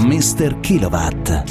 Mr. Kilowatt.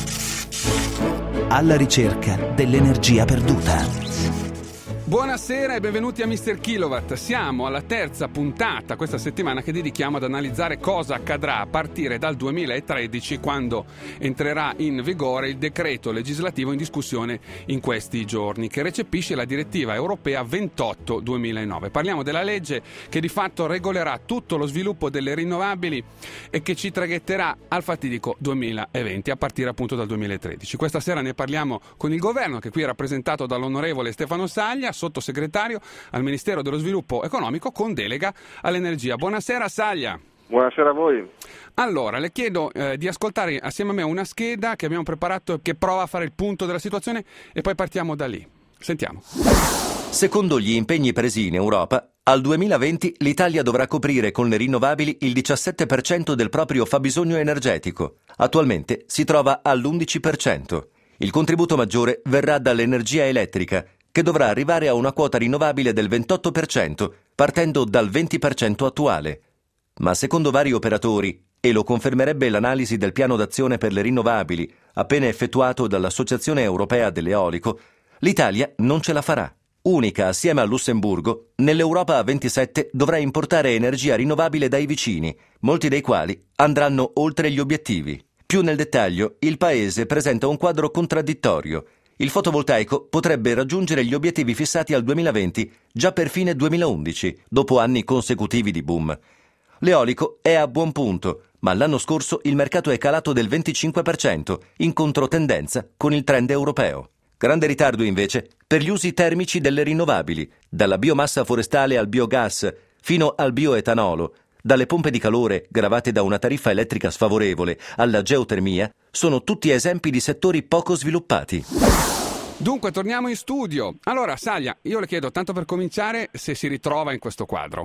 Alla ricerca dell'energia perduta. Buonasera e benvenuti a Mr. Kilowatt. Siamo alla terza puntata questa settimana che dedichiamo ad analizzare cosa accadrà a partire dal 2013, quando entrerà in vigore il decreto legislativo in discussione in questi giorni, che recepisce la direttiva europea 28/2009. Parliamo della legge che di fatto regolerà tutto lo sviluppo delle rinnovabili e che ci traghetterà al fatidico 2020 a partire appunto dal 2013. Questa sera ne parliamo con il governo, che qui è rappresentato dall'onorevole Stefano Saglia, sottosegretario al Ministero dello Sviluppo Economico con delega all'energia. Buonasera Saglia. Buonasera a voi. Allora, le chiedo di ascoltare assieme a me una scheda che abbiamo preparato che prova a fare il punto della situazione e poi partiamo da lì. Sentiamo. Secondo gli impegni presi in Europa, al 2020 l'Italia dovrà coprire con le rinnovabili il 17% del proprio fabbisogno energetico. Attualmente si trova all'11%. Il contributo maggiore verrà dall'energia elettrica, che dovrà arrivare a una quota rinnovabile del 28%, partendo dal 20% attuale. Ma secondo vari operatori, e lo confermerebbe l'analisi del piano d'azione per le rinnovabili, appena effettuato dall'Associazione Europea dell'Eolico, l'Italia non ce la farà. Unica, assieme a Lussemburgo, nell'Europa a 27 dovrà importare energia rinnovabile dai vicini, molti dei quali andranno oltre gli obiettivi. Più nel dettaglio, il Paese presenta un quadro contraddittorio. Il fotovoltaico potrebbe raggiungere gli obiettivi fissati al 2020 già per fine 2011, dopo anni consecutivi di boom. L'eolico è a buon punto, ma l'anno scorso il mercato è calato del 25%, in controtendenza con il trend europeo. Grande ritardo invece per gli usi termici delle rinnovabili, dalla biomassa forestale al biogas fino al bioetanolo, dalle pompe di calore gravate da una tariffa elettrica sfavorevole alla geotermia, sono tutti esempi di settori poco sviluppati. Dunque, torniamo in studio. Allora, Saglia, io le chiedo, tanto per cominciare, se si ritrova in questo quadro.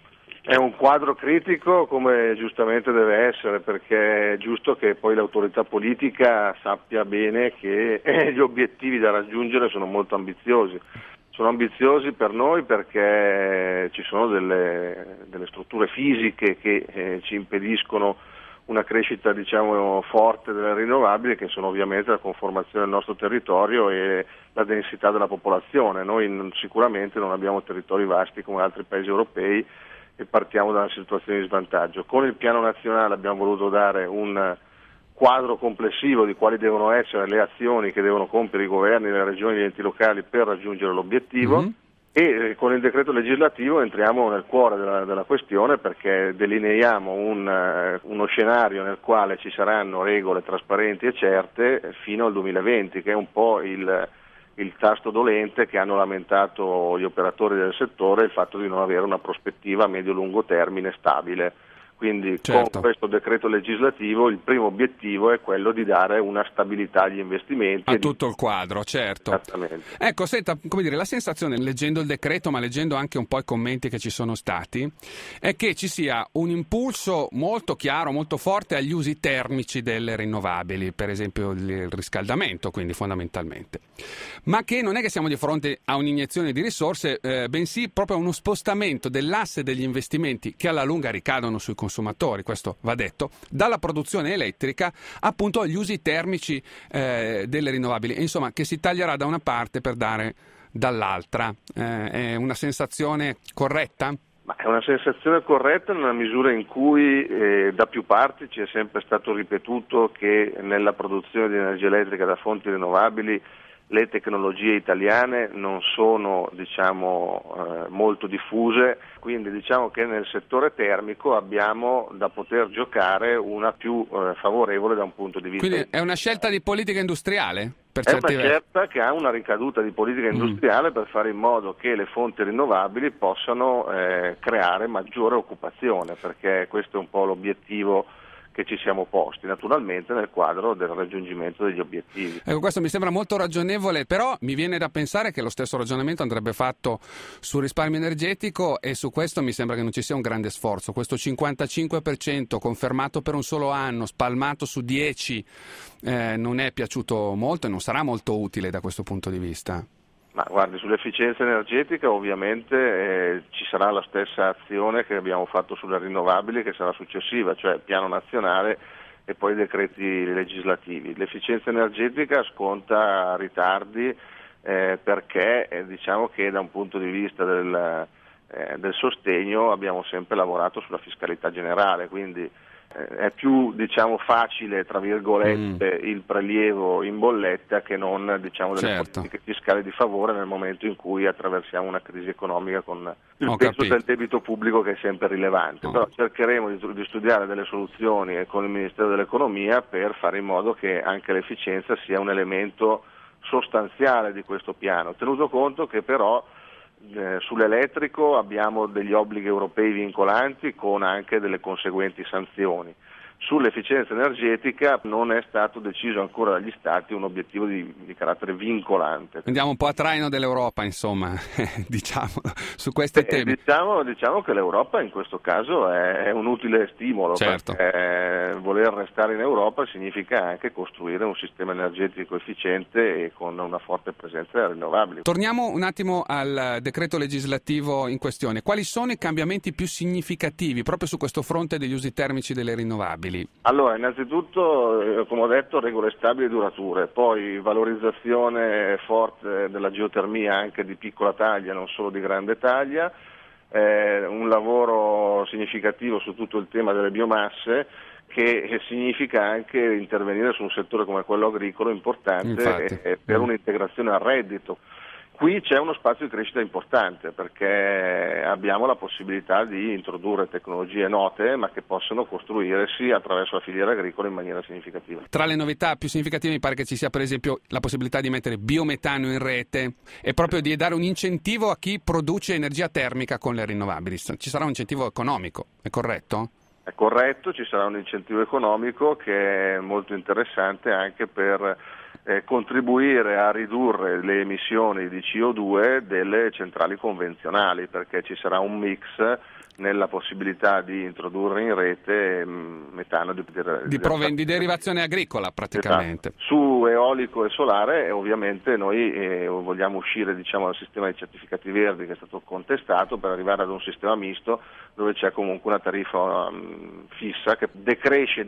È un quadro critico, come giustamente deve essere, perché è giusto che poi l'autorità politica sappia bene che gli obiettivi da raggiungere sono molto ambiziosi. Sono ambiziosi per noi perché ci sono delle strutture fisiche che ci impediscono una crescita forte delle rinnovabili, che sono ovviamente la conformazione del nostro territorio e la densità della popolazione. Noi sicuramente non abbiamo territori vasti come altri paesi europei e partiamo da una situazione di svantaggio. Con il piano nazionale abbiamo voluto dare un quadro complessivo di quali devono essere le azioni che devono compiere i governi, le regioni e gli enti locali per raggiungere l'obiettivo. E con il decreto legislativo entriamo nel cuore della questione, perché delineiamo uno scenario nel quale ci saranno regole trasparenti e certe fino al 2020, che è un po' il tasto dolente che hanno lamentato gli operatori del settore, il fatto di non avere una prospettiva a medio-lungo termine stabile. Quindi certo. Con questo decreto legislativo il primo obiettivo è quello di dare una stabilità agli investimenti. A tutto il quadro, certo. Esattamente. Ecco, senta, come dire, la sensazione, leggendo il decreto, ma leggendo anche un po' i commenti che ci sono stati, è che ci sia un impulso molto chiaro, molto forte agli usi termici delle rinnovabili, per esempio il riscaldamento, quindi fondamentalmente. Ma che non è che siamo di fronte a un'iniezione di risorse, bensì proprio a uno spostamento dell'asse degli investimenti che alla lunga ricadono sui consumatori, questo va detto, dalla produzione elettrica appunto agli usi termici delle rinnovabili, e insomma che si taglierà da una parte per dare dall'altra. È una sensazione corretta? Ma è una sensazione corretta nella misura in cui da più parti ci è sempre stato ripetuto che nella produzione di energia elettrica da fonti rinnovabili le tecnologie italiane non sono molto diffuse, quindi diciamo che nel settore termico abbiamo da poter giocare una più favorevole da un punto di vista. Quindi è una scelta di politica industriale? È una scelta che ha una ricaduta di politica industriale per fare in modo che le fonti rinnovabili possano creare maggiore occupazione, perché questo è un po' l'obiettivo che ci siamo posti, naturalmente nel quadro del raggiungimento degli obiettivi. Ecco, questo mi sembra molto ragionevole, però mi viene da pensare che lo stesso ragionamento andrebbe fatto sul risparmio energetico, e su questo mi sembra che non ci sia un grande sforzo. Questo 55% confermato per un solo anno, spalmato su 10, non è piaciuto molto e non sarà molto utile da questo punto di vista. Ma guardi, sull'efficienza energetica ovviamente ci sarà la stessa azione che abbiamo fatto sulle rinnovabili, che sarà successiva, cioè il piano nazionale e poi i decreti legislativi. L'efficienza energetica sconta ritardi perché diciamo che da un punto di vista del sostegno abbiamo sempre lavorato sulla fiscalità generale, quindi è più facile tra virgolette il prelievo in bolletta che non delle politiche fiscali di favore nel momento in cui attraversiamo una crisi economica con il peso del debito pubblico che è sempre rilevante. Però cercheremo di studiare delle soluzioni con il Ministero dell'Economia per fare in modo che anche l'efficienza sia un elemento sostanziale di questo piano, tenuto conto che però sull'elettrico abbiamo degli obblighi europei vincolanti con anche delle conseguenti sanzioni. Sull'efficienza energetica non è stato deciso ancora dagli Stati un obiettivo di carattere vincolante. Andiamo un po' a traino dell'Europa, insomma, diciamo, su questi temi. Diciamo che l'Europa in questo caso è un utile stimolo, perché voler restare in Europa significa anche costruire un sistema energetico efficiente e con una forte presenza delle rinnovabili. Torniamo un attimo al decreto legislativo in questione. Quali sono i cambiamenti più significativi proprio su questo fronte degli usi termici delle rinnovabili? Allora, innanzitutto, come ho detto, regole stabili e durature, poi valorizzazione forte della geotermia anche di piccola taglia, non solo di grande taglia, un lavoro significativo su tutto il tema delle biomasse, che significa anche intervenire su un settore come quello agricolo importante per un'integrazione al reddito. Qui c'è uno spazio di crescita importante perché abbiamo la possibilità di introdurre tecnologie note ma che possono costruirsi attraverso la filiera agricola in maniera significativa. Tra le novità più significative mi pare che ci sia per esempio la possibilità di mettere biometano in rete e proprio di dare un incentivo a chi produce energia termica con le rinnovabili. Ci sarà un incentivo economico, è corretto? È corretto, ci sarà un incentivo economico che è molto interessante anche per contribuire a ridurre le emissioni di CO2 delle centrali convenzionali, perché ci sarà un mix nella possibilità di introdurre in rete metano di derivazione agricola praticamente. Esatto. Su eolico e solare ovviamente noi vogliamo uscire dal sistema di certificati verdi che è stato contestato per arrivare ad un sistema misto dove c'è comunque una tariffa fissa che decresce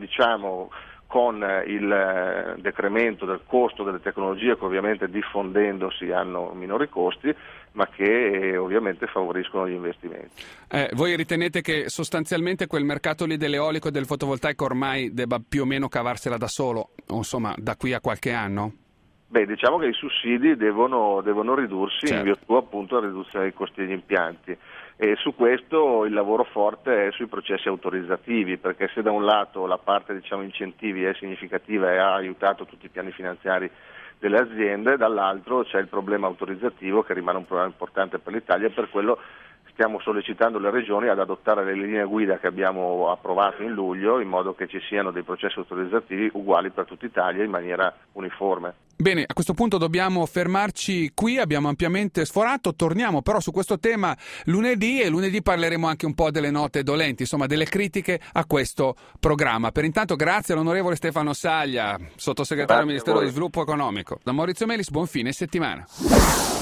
con il decremento del costo delle tecnologie che ovviamente diffondendosi hanno minori costi, ma che ovviamente favoriscono gli investimenti. Voi ritenete che sostanzialmente quel mercato lì dell'eolico e del fotovoltaico ormai debba più o meno cavarsela da solo, insomma, da qui a qualche anno? Beh, diciamo che i sussidi devono ridursi in virtù appunto della riduzione dei costi degli impianti. E su questo il lavoro forte è sui processi autorizzativi, perché se da un lato la parte incentivi è significativa e ha aiutato tutti i piani finanziari delle aziende, dall'altro c'è il problema autorizzativo che rimane un problema importante per l'Italia e per quello stiamo sollecitando le regioni ad adottare le linee guida che abbiamo approvato in luglio in modo che ci siano dei processi autorizzativi uguali per tutta Italia in maniera uniforme. Bene, a questo punto dobbiamo fermarci qui, abbiamo ampiamente sforato, torniamo però su questo tema lunedì e lunedì parleremo anche un po' delle note dolenti, insomma delle critiche a questo programma. Per intanto grazie all'onorevole Stefano Saglia, sottosegretario del Ministero dello Sviluppo Economico. Da Maurizio Melis, buon fine settimana.